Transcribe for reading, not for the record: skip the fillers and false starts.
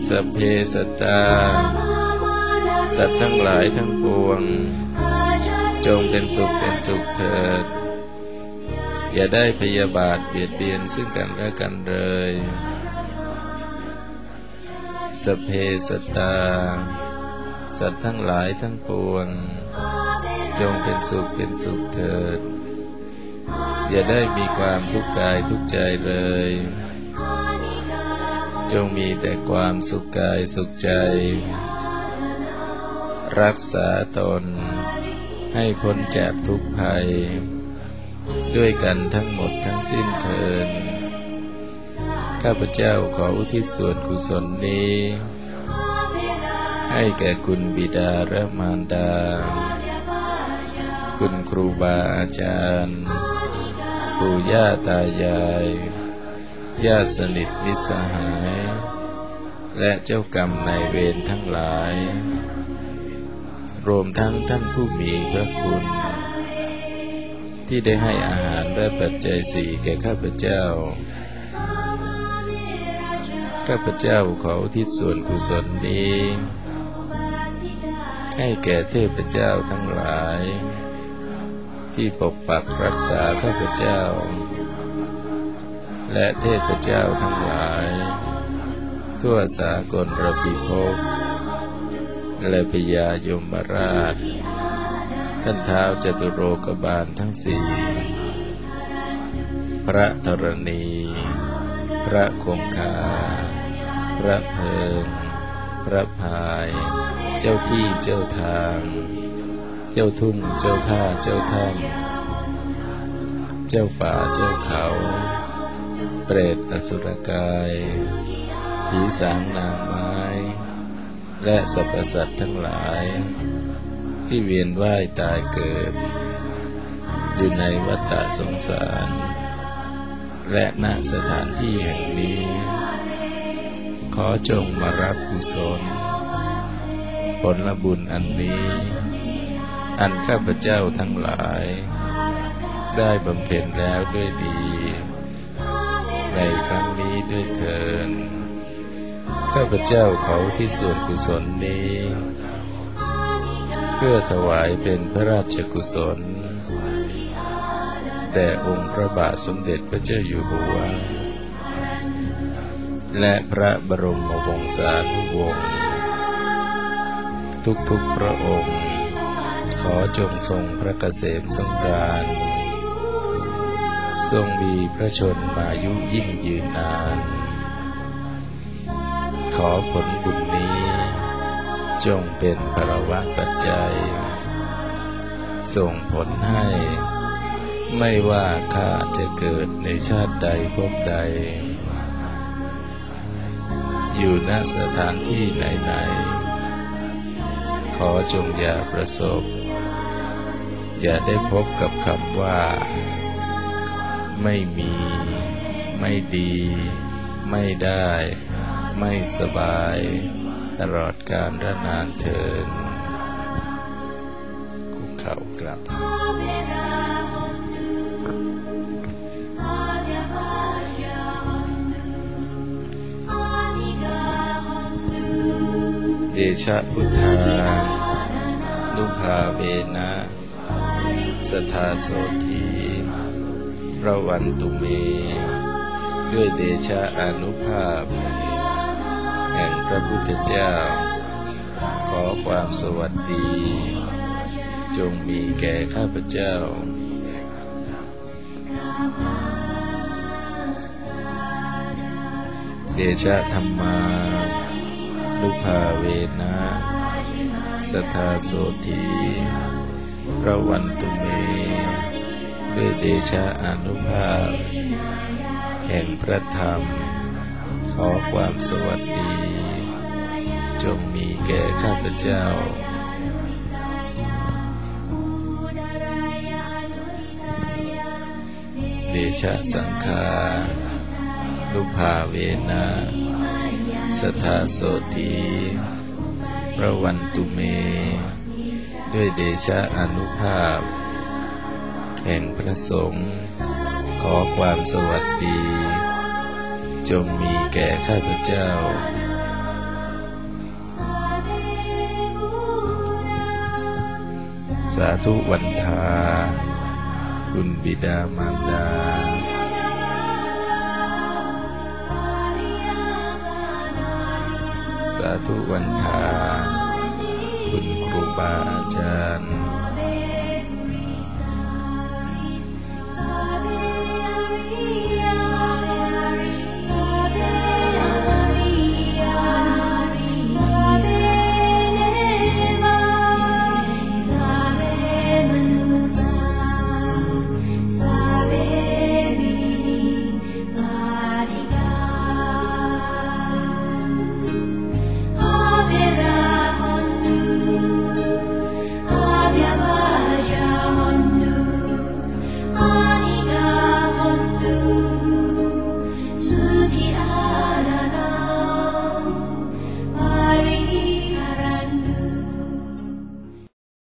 สัพเพสัตตาสัตว์ทั้งหลายทั้งปวงจงเป็นสุขเถิดอย่าได้พยาบาทเบียดเบียนซึ่งกันและกันเลยสัพเพสัตตาสัตว์ทั้งหลายทั้งปวงจงเป็นสุขเถิดอย่าได้มีความทุกข์กายทุกข์ใจเลยจงมีแต่ความสุขกายสุขใจรักษาตนให้พ้นจากทุกภัยด้วยกันทั้งหมดทั้งสิ้นเถิดข้าพเจ้าขออุทิศส่วนกุศลนี้ให้แก่คุณบิดาและมารดาคุณครูบาอาจารย์ปู่ย่าตายายญาติสนิทมิตรสหายและเจ้ากรรมนายเวรทั้งหลายรวมทั้งท่านผู้มีพระคุณที่ได้ให้อาหารและปัจจัยสี่แก่ข้าพเจ้าขออุทิศส่วนกุศลนี้ให้แก่เทพเจ้าทั้งหลายที่ปกปักรักษาข้าพเจ้าและเทพเจ้าทั้งหลายทั่วสากลพิภพและพญายมราชท่านท้าวจตุโลกบาลทั้งสี่พระธรณีพระคงคาพระเพิงพระพายเจ้าที่เจ้าทางเจ้าทุ่งเจ้าท่าเจ้าถ้ำเจ้าป่าเจ้าเขาเปรตอสุรกายผีสางนางไม้และสรรพสัตว์ทั้งหลายที่เวียนว่ายตายเกิดอยู่ในวัฏสงสารและณสถานที่แห่งนี้ขอจงมารับกุศลผลบุญอันนี้อันข้าพเจ้าทั้งหลายได้บำเพ็ญแล้วด้วยดีในครั้งนี้ด้วยเถิดข้าพเจ้าขอที่ส่วนกุศลนี้เพื่อถวายเป็นพระราชกุศลแด่องค์พระบาทสมเด็จพระเจ้าอยู่หัวและพระบรมวงศานุวงศ์ทุกๆพระองค์ขอจงทรงพระเกษมสำราญทรงมีพระชนมายุยิ่งยืนนานขอผลบุญนี้จงเป็นภรวะปัจจัยส่งผลให้ไม่ว่าข้าจะเกิดในชาติใดภพใดอยู่ณสถานที่ไหนๆขอจงอย่าประสบอย่าได้พบกับคำว่าไม่มีไม่ดีไม่ได้ไม่สบายตลอดกาลนานเทินคุกเข่ากราบเดชะพุทธานุภาเวนะสทาโสธีระวันตุเมด้วยเดชะอานุภาพแห่งพระพุทธเจ้าขอความสวัสดีจงมีแก่ข้าพเจ้าเดชะธรรมานุภาเวนะสทาโสธีระวันตุเมด้วยเดชะอานุภาพแห่งพระธรรมขอความสวัสดีจงมีแก่ข้าพเจ้าเดชะสังฆานุภาเวนะสทาโสธีระวันตุเมด้วยเดชะอานุภาพแห่งพระสงฆ์ขอความสวัสดีจงมีแก่ข้าพเจ้าาธุวันทาคุณบิดามารดาสาธุวันทาคุณครูบาอาจารย์